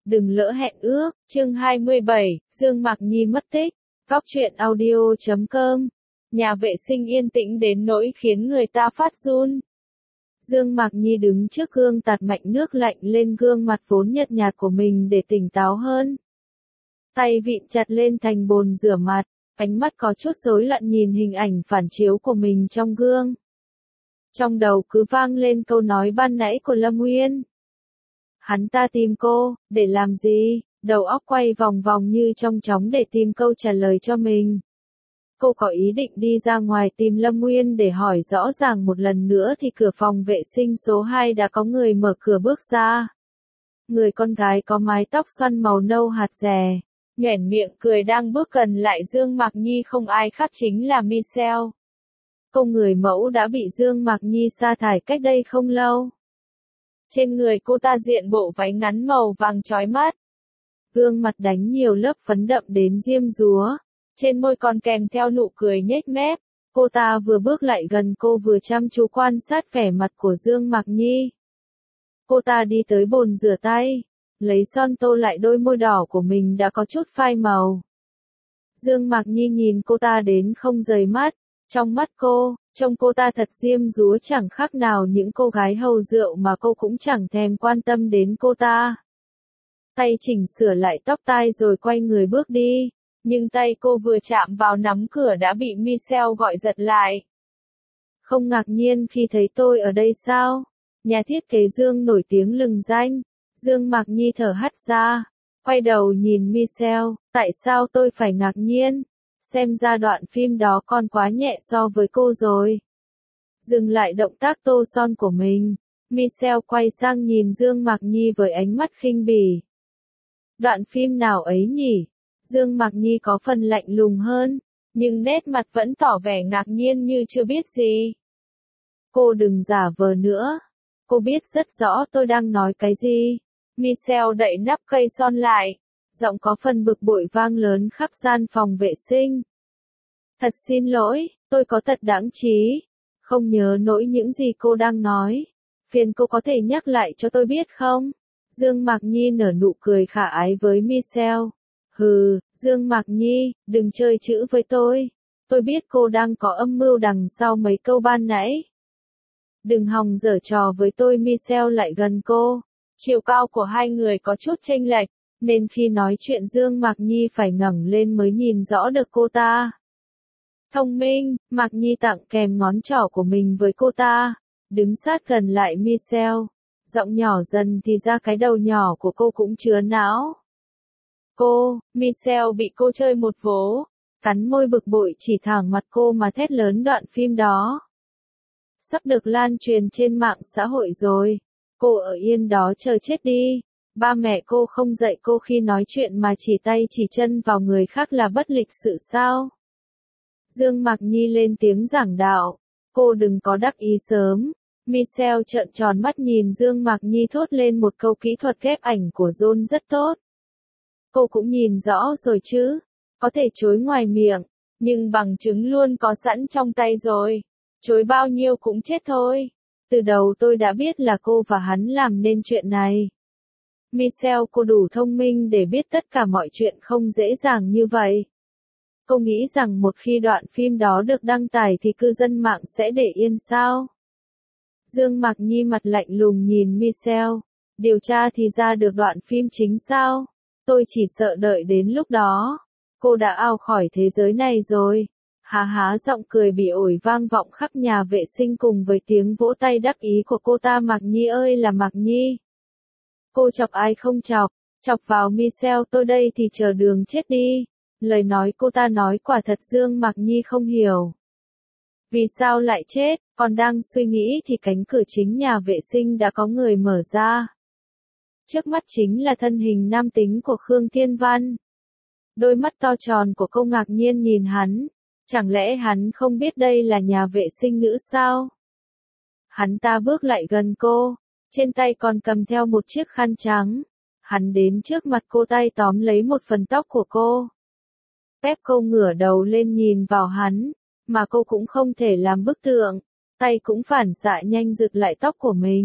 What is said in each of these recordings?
Đừng lỡ hẹn ước, chương 27, Dương Mạc Nhi mất tích. Góc truyện audio.com. Nhà vệ sinh yên tĩnh đến nỗi khiến người ta phát run. Dương Mạc Nhi đứng trước gương tạt mạnh nước lạnh lên gương mặt vốn nhợt nhạt của mình để tỉnh táo hơn. Tay vịn chặt lên thành bồn rửa mặt, ánh mắt có chút rối loạn nhìn hình ảnh phản chiếu của mình trong gương. Trong đầu cứ vang lên câu nói ban nãy của Lâm Uyên. Hắn ta tìm cô, để làm gì? Đầu óc quay vòng vòng như trong chóng để tìm câu trả lời cho mình. Cô có ý định đi ra ngoài tìm Lâm Uyên để hỏi rõ ràng một lần nữa thì cửa phòng vệ sinh số 2 đã có người mở cửa bước ra. Người con gái có mái tóc xoăn màu nâu hạt rẻ, nhoẻn miệng cười đang bước gần lại Dương Mạc Nhi không ai khác chính là Michelle. Cô người mẫu đã bị Dương Mạc Nhi sa thải cách đây không lâu. Trên người cô ta diện bộ váy ngắn màu vàng chói mắt. Gương mặt đánh nhiều lớp phấn đậm đến diêm dúa. Trên môi còn kèm theo nụ cười nhếch mép. Cô ta vừa bước lại gần cô vừa chăm chú quan sát vẻ mặt của Dương Mạc Nhi. Cô ta đi tới bồn rửa tay. Lấy son tô lại đôi môi đỏ của mình đã có chút phai màu. Dương Mạc Nhi nhìn cô ta đến không rời mắt. Trong mắt cô, trông cô ta thật diêm dúa chẳng khác nào những cô gái hầu rượu mà cô cũng chẳng thèm quan tâm đến cô ta. Tay chỉnh sửa lại tóc tai rồi quay người bước đi, nhưng tay cô vừa chạm vào nắm cửa đã bị Michelle gọi giật lại. Không ngạc nhiên khi thấy tôi ở đây sao? Nhà thiết kế Dương nổi tiếng lừng danh. Dương Mạc Nhi thở hắt ra, quay đầu nhìn Michelle, tại sao tôi phải ngạc nhiên? Xem ra đoạn phim đó còn quá nhẹ so với cô rồi. Dừng lại động tác tô son của mình, Michelle quay sang nhìn Dương Mạc Nhi với ánh mắt khinh bỉ. Đoạn phim nào ấy nhỉ? Dương Mạc Nhi có phần lạnh lùng hơn, nhưng nét mặt vẫn tỏ vẻ ngạc nhiên như chưa biết gì. Cô đừng giả vờ nữa. Cô biết rất rõ tôi đang nói cái gì. Michelle đậy nắp cây son lại. Giọng có phần bực bội vang lớn khắp gian phòng vệ sinh. Thật xin lỗi, tôi có tật đãng trí. Không nhớ nổi những gì cô đang nói. Phiền cô có thể nhắc lại cho tôi biết không? Dương Mạc Nhi nở nụ cười khả ái với Michelle. Hừ, Dương Mạc Nhi, đừng chơi chữ với tôi. Tôi biết cô đang có âm mưu đằng sau mấy câu ban nãy. Đừng hòng giở trò với tôi. Michelle lại gần cô. Chiều cao của hai người có chút chênh lệch, nên khi nói chuyện Dương Mạc Nhi phải ngẩng lên mới nhìn rõ được cô ta. Thông minh, Mạc Nhi tặng kèm ngón trỏ của mình với cô ta, đứng sát gần lại Michelle, giọng nhỏ dần thì ra cái đầu nhỏ của cô cũng chứa não. Michelle bị cô chơi một vố, cắn môi bực bội chỉ thẳng mặt cô mà thét lớn đoạn phim đó. Sắp được lan truyền trên mạng xã hội rồi, cô ở yên đó chờ chết đi. Ba mẹ cô không dạy cô khi nói chuyện mà chỉ tay chỉ chân vào người khác là bất lịch sự sao? Dương Mạc Nhi lên tiếng giảng đạo. Cô đừng có đắc ý sớm. Michelle trợn tròn mắt nhìn Dương Mạc Nhi thốt lên một câu kỹ thuật ghép ảnh của John rất tốt. Cô cũng nhìn rõ rồi chứ. Có thể chối ngoài miệng, nhưng bằng chứng luôn có sẵn trong tay rồi. Chối bao nhiêu cũng chết thôi. Từ đầu tôi đã biết là cô và hắn làm nên chuyện này. Michelle, cô đủ thông minh để biết tất cả mọi chuyện không dễ dàng như vậy. Cô nghĩ rằng một khi đoạn phim đó được đăng tải thì cư dân mạng sẽ để yên sao? Dương Mạc Nhi mặt lạnh lùng nhìn Michelle. Điều tra thì ra được đoạn phim chính sao? Tôi chỉ sợ đợi đến lúc đó. Cô đã out khỏi thế giới này rồi. Há há giọng cười bị ổi vang vọng khắp nhà vệ sinh cùng với tiếng vỗ tay đắc ý của cô ta. Mạc Nhi ơi là Mạc Nhi. Cô chọc ai không chọc? Chọc vào Michelle tôi đây thì chờ đường chết đi. Lời nói cô ta nói quả thật Dương Mạc Nhi không hiểu. Vì sao lại chết? Còn đang suy nghĩ thì cánh cửa chính nhà vệ sinh đã có người mở ra. Trước mắt chính là thân hình nam tính của Khương Thiên Văn. Đôi mắt to tròn của cô ngạc nhiên nhìn hắn. Chẳng lẽ hắn không biết đây là nhà vệ sinh nữ sao? Hắn ta bước lại gần cô. Trên tay còn cầm theo một chiếc khăn trắng. Hắn đến trước mặt cô, tay tóm lấy một phần tóc của cô. Ép cô ngửa đầu lên nhìn vào hắn, mà cô cũng không thể làm bức tượng. Tay cũng phản xạ nhanh giật lại tóc của mình.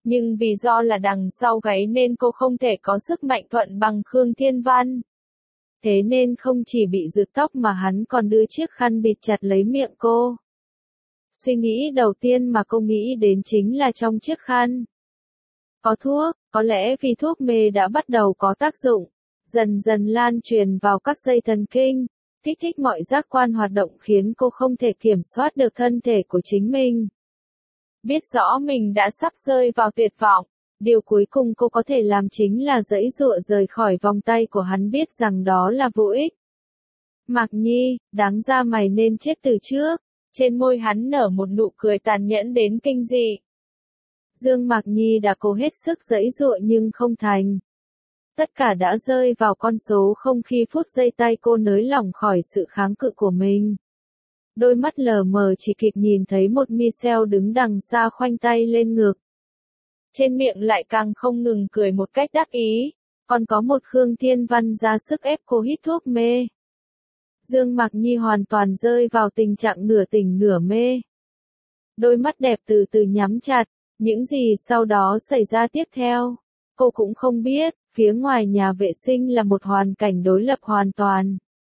Nhưng vì do là đằng sau gáy nên cô không thể có sức mạnh thuận bằng Khương Thiên Văn. Thế nên không chỉ bị rực tóc mà hắn còn đưa chiếc khăn bịt chặt lấy miệng cô. Suy nghĩ đầu tiên mà cô nghĩ đến chính là trong chiếc khăn có thuốc, có lẽ vì thuốc mê đã bắt đầu có tác dụng, dần dần lan truyền vào các dây thần kinh, kích thích mọi giác quan hoạt động khiến cô không thể kiểm soát được thân thể của chính mình. Biết rõ mình đã sắp rơi vào tuyệt vọng, điều cuối cùng cô có thể làm chính là giãy giụa rời khỏi vòng tay của hắn, biết rằng đó là vô ích. Mạc Nhi, đáng ra mày nên chết từ trước. Trên môi hắn nở một nụ cười tàn nhẫn đến kinh dị. Dương Mạc Nhi đã cố hết sức giãy giụa nhưng không thành. Tất cả đã rơi vào con số không khi phút giây tay cô nới lỏng khỏi sự kháng cự của mình. Đôi mắt lờ mờ chỉ kịp nhìn thấy một Michelle đứng đằng xa khoanh tay lên ngực. Trên miệng lại càng không ngừng cười một cách đắc ý, còn có một Khương Thiên Văn ra sức ép cô hít thuốc mê. Dương Mạc Nhi hoàn toàn rơi vào tình trạng nửa tỉnh nửa mê. Đôi mắt đẹp từ từ nhắm chặt, những gì sau đó xảy ra tiếp theo, cô cũng không biết. Phía ngoài nhà vệ sinh là một hoàn cảnh đối lập hoàn toàn.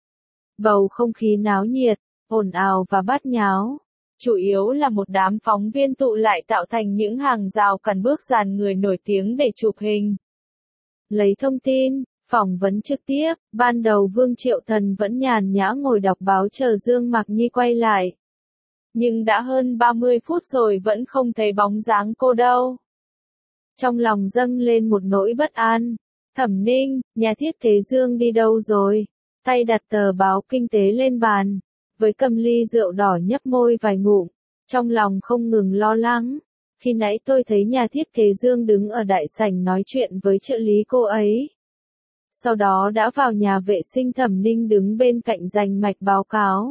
Bầu không khí náo nhiệt, ồn ào và bát nháo. Chủ yếu là một đám phóng viên tụ lại tạo thành những hàng rào cản bước dàn người nổi tiếng để chụp hình. Lấy thông tin, phỏng vấn trực tiếp, ban đầu Vương Triệu Thần vẫn nhàn nhã ngồi đọc báo chờ Dương Mạc Nhi quay lại. Nhưng đã hơn 30 phút rồi vẫn không thấy bóng dáng cô đâu. Trong lòng dâng lên một nỗi bất an. Thẩm Ninh, nhà thiết kế Dương đi đâu rồi? Tay đặt tờ báo kinh tế lên bàn, với cầm ly rượu đỏ nhấp môi vài ngụm, trong lòng không ngừng lo lắng. Khi nãy tôi thấy nhà thiết kế Dương đứng ở đại sảnh nói chuyện với trợ lý cô ấy. Sau đó đã vào nhà vệ sinh. Thẩm Ninh đứng bên cạnh rành mạch báo cáo.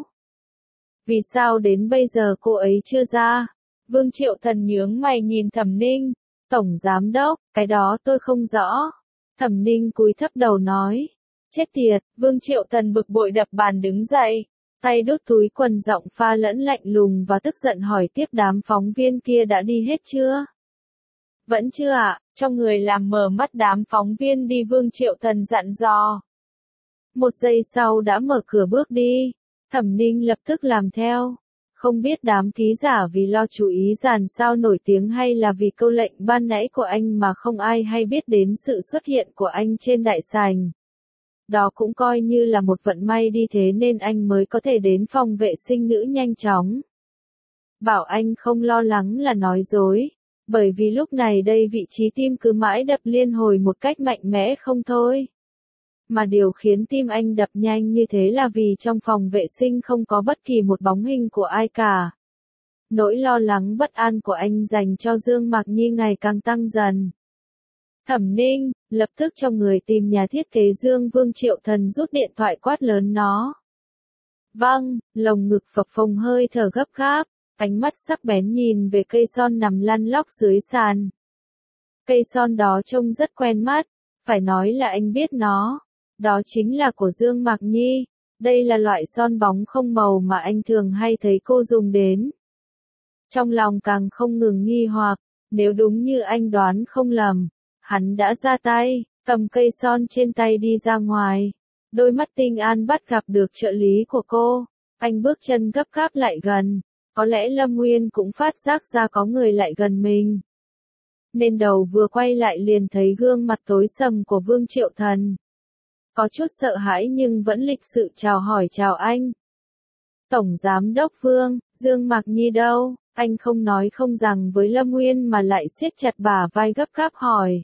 Vì sao đến bây giờ cô ấy chưa ra? Vương Triệu Thần nhướng mày nhìn Thẩm Ninh. Tổng giám đốc, cái đó tôi không rõ. Thẩm Ninh cúi thấp đầu nói. Chết tiệt, Vương Triệu Thần bực bội đập bàn đứng dậy. Tay đút túi quần, giọng pha lẫn lạnh lùng và tức giận hỏi tiếp, đám phóng viên kia đã đi hết chưa? Vẫn chưa ạ, cho người làm mở mắt đám phóng viên đi, Vương Triệu Thần dặn dò. Một giây sau đã mở cửa bước đi. Thẩm Ninh lập tức làm theo. Không biết đám ký giả vì lo chú ý dàn sao nổi tiếng hay là vì câu lệnh ban nãy của anh mà không ai hay biết đến sự xuất hiện của anh trên đại sảnh. Đó cũng coi như là một vận may đi, thế nên anh mới có thể đến phòng vệ sinh nữ nhanh chóng. Bảo anh không lo lắng là nói dối, bởi vì lúc này đây vị trí tim cứ mãi đập liên hồi một cách mạnh mẽ không thôi. Mà điều khiến tim anh đập nhanh như thế là vì trong phòng vệ sinh không có bất kỳ một bóng hình của ai cả. Nỗi lo lắng bất an của anh dành cho Dương Mạc Nhi ngày càng tăng dần. Thẩm Ninh, lập tức cho người tìm nhà thiết kế Dương. Vương Triệu Thần rút điện thoại quát lớn nó. Vâng, lồng ngực phập phồng, hơi thở gấp gáp, ánh mắt sắc bén nhìn về cây son nằm lăn lóc dưới sàn. Cây son đó trông rất quen mắt, phải nói là anh biết nó. Đó chính là của Dương Mạc Nhi. Đây là loại son bóng không màu mà anh thường hay thấy cô dùng đến. Trong lòng càng không ngừng nghi hoặc, nếu đúng như anh đoán không lầm, hắn đã ra tay, cầm cây son trên tay đi ra ngoài. Đôi mắt tinh an bắt gặp được trợ lý của cô. Anh bước chân gấp gáp lại gần. Có lẽ Lâm Nguyên cũng phát giác ra có người lại gần mình. Nên đầu vừa quay lại liền thấy gương mặt tối sầm của Vương Triệu Thần. Có chút sợ hãi nhưng vẫn lịch sự chào hỏi, chào anh. Tổng giám đốc Vương, Dương Mạc Nhi đâu? Anh không nói không rằng với Lâm Nguyên mà lại siết chặt bả vai gấp gáp hỏi.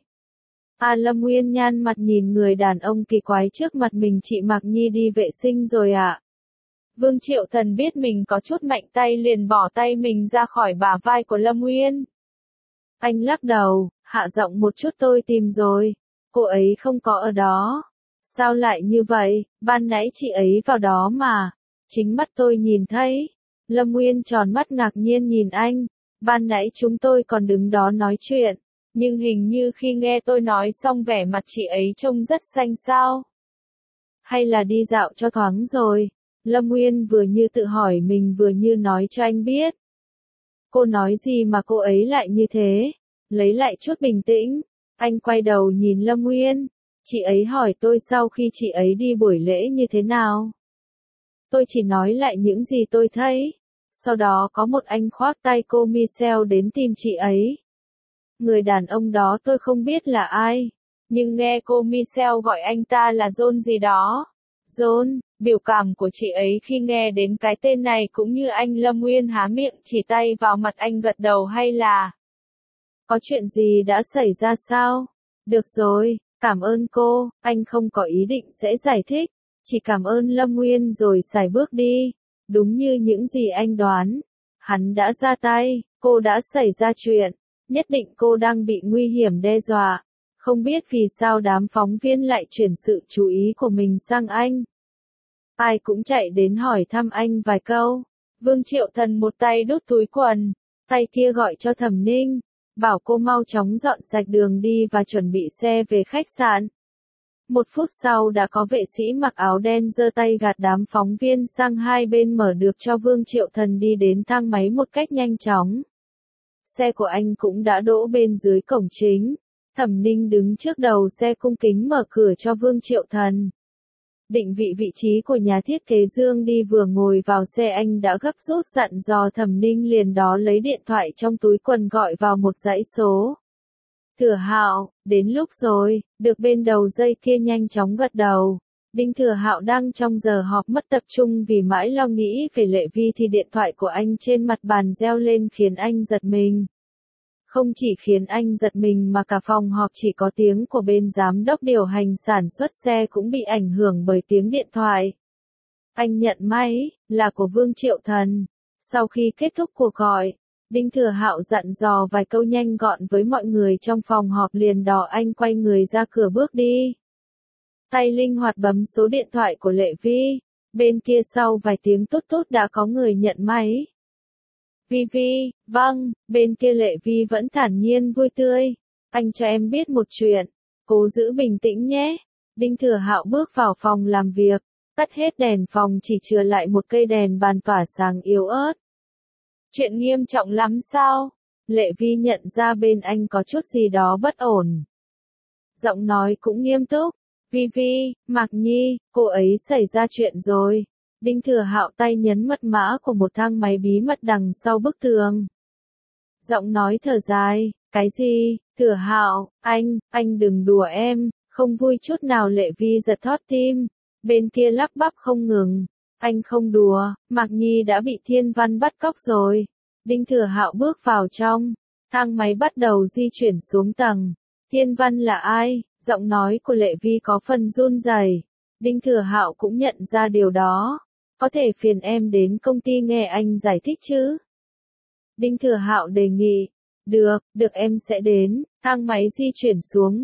Lâm Nguyên nhăn mặt nhìn người đàn ông kỳ quái trước mặt mình. Chị Mạc Nhi đi vệ sinh rồi ạ. Vương Triệu Thần biết mình có chút mạnh tay liền bỏ tay mình ra khỏi bả vai của Lâm Nguyên. Anh lắc đầu, hạ giọng một chút, tôi tìm rồi. Cô ấy không có ở đó. Sao lại như vậy, ban nãy chị ấy vào đó mà. Chính mắt tôi nhìn thấy. Lâm Nguyên tròn mắt ngạc nhiên nhìn anh. Ban nãy chúng tôi còn đứng đó nói chuyện. Nhưng hình như khi nghe tôi nói xong vẻ mặt chị ấy trông rất xanh xao. Hay là đi dạo cho thoáng rồi. Lâm Nguyên vừa như tự hỏi mình vừa như nói cho anh biết. Cô nói gì mà cô ấy lại như thế? Lấy lại chút bình tĩnh, anh quay đầu nhìn Lâm Nguyên. Chị ấy hỏi tôi sau khi chị ấy đi buổi lễ như thế nào. Tôi chỉ nói lại những gì tôi thấy. Sau đó có một anh khoác tay cô Michelle đến tìm chị ấy. Người đàn ông đó tôi không biết là ai, nhưng nghe cô Michelle gọi anh ta là John gì đó. John, biểu cảm của chị ấy khi nghe đến cái tên này cũng như anh Lâm Nguyên há miệng chỉ tay vào mặt anh gật đầu hay là... Có chuyện gì đã xảy ra sao? Được rồi, cảm ơn cô, anh không có ý định sẽ giải thích, chỉ cảm ơn Lâm Nguyên rồi xài bước đi. Đúng như những gì anh đoán, hắn đã ra tay, cô đã xảy ra chuyện, nhất định cô đang bị nguy hiểm đe dọa. Không biết vì sao đám phóng viên lại chuyển sự chú ý của mình sang anh. Ai cũng chạy đến hỏi thăm anh vài câu. Vương Triệu Thần một tay đút túi quần, tay kia gọi cho Thẩm Ninh, bảo cô mau chóng dọn sạch đường đi và chuẩn bị xe về khách sạn. 1 phút sau đã có vệ sĩ mặc áo đen giơ tay gạt đám phóng viên sang hai bên mở được cho Vương Triệu Thần đi đến thang máy một cách nhanh chóng. Xe của anh cũng đã đỗ bên dưới cổng chính. Thẩm Ninh đứng trước đầu xe cung kính mở cửa cho Vương Triệu Thần. Định vị vị trí của nhà thiết kế Dương đi vừa ngồi vào xe anh đã gấp rút dặn dò Thẩm Ninh liền đó lấy điện thoại trong túi quần gọi vào một dãy số. Thừa Hạo, đến lúc rồi, được bên đầu dây kia nhanh chóng gật đầu. Đinh Thừa Hạo đang trong giờ họp mất tập trung vì mãi lo nghĩ về Lệ Vi thì điện thoại của anh trên mặt bàn reo lên khiến anh giật mình. Không chỉ khiến anh giật mình mà cả phòng họp chỉ có tiếng của bên giám đốc điều hành sản xuất xe cũng bị ảnh hưởng bởi tiếng điện thoại. Anh nhận máy, là của Vương Triệu Thần. Sau khi kết thúc cuộc gọi, Đinh Thừa Hạo dặn dò vài câu nhanh gọn với mọi người trong phòng họp liền đó anh quay người ra cửa bước đi. Tay linh hoạt bấm số điện thoại của Lệ Vi, bên kia sau vài tiếng tút tút đã có người nhận máy. Vi Vi, vâng, bên kia Lệ Vi vẫn thản nhiên vui tươi. Anh cho em biết một chuyện, cố giữ bình tĩnh nhé. Đinh Thừa Hạo bước vào phòng làm việc, tắt hết đèn phòng chỉ chừa lại một cây đèn bàn tỏa sáng yếu ớt. Chuyện nghiêm trọng lắm sao? Lệ Vi nhận ra bên anh có chút gì đó bất ổn. Giọng nói cũng nghiêm túc. Vi Vi, Mạc Nhi, cô ấy xảy ra chuyện rồi. Đinh Thừa Hạo tay nhấn mật mã của một thang máy bí mật đằng sau bức tường. Giọng nói thở dài, cái gì, Thừa Hạo, anh đừng đùa em, không vui chút nào. Lệ Vi giật thót tim, bên kia lắp bắp không ngừng, anh không đùa, Mạc Nhi đã bị Thiên Văn bắt cóc rồi. Đinh Thừa Hạo bước vào trong, thang máy bắt đầu di chuyển xuống tầng. Thiên Văn là ai? Giọng nói của Lệ Vi có phần run rẩy. Đinh Thừa Hạo cũng nhận ra điều đó. Có thể phiền em đến công ty nghe anh giải thích chứ? Đinh Thừa Hạo đề nghị. Được em sẽ đến. Thang máy di chuyển xuống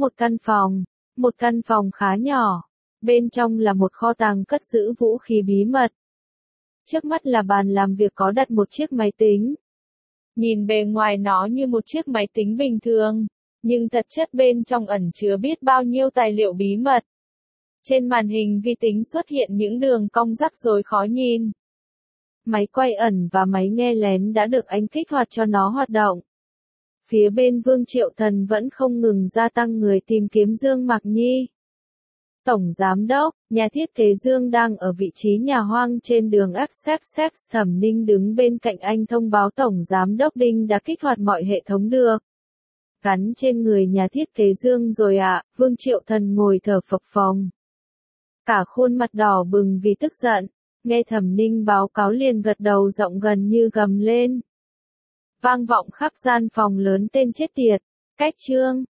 một căn phòng khá nhỏ. Bên trong là một kho tàng cất giữ vũ khí bí mật. Trước mắt là bàn làm việc có đặt một chiếc máy tính. Nhìn bề ngoài nó như một chiếc máy tính bình thường, nhưng thật chất bên trong ẩn chứa biết bao nhiêu tài liệu bí mật. Trên màn hình vi tính xuất hiện những đường cong rắc rối khó nhìn. Máy quay ẩn và máy nghe lén đã được anh kích hoạt cho nó hoạt động. Phía bên Vương Triệu Thần vẫn không ngừng gia tăng người tìm kiếm Dương Mạc Nhi. Tổng Giám đốc, nhà thiết kế Dương đang ở vị trí nhà hoang trên đường Essex. Thẩm Ninh đứng bên cạnh anh thông báo Tổng Giám đốc Đinh đã kích hoạt mọi hệ thống được gắn trên người nhà thiết kế Dương rồi ạ. Vương Triệu Thần ngồi thở phập phồng, cả khuôn mặt đỏ bừng vì tức giận. Nghe Thẩm Ninh báo cáo liền gật đầu, giọng gần như gầm lên. Vang vọng khắp gian phòng lớn tên chết tiệt. Cách chương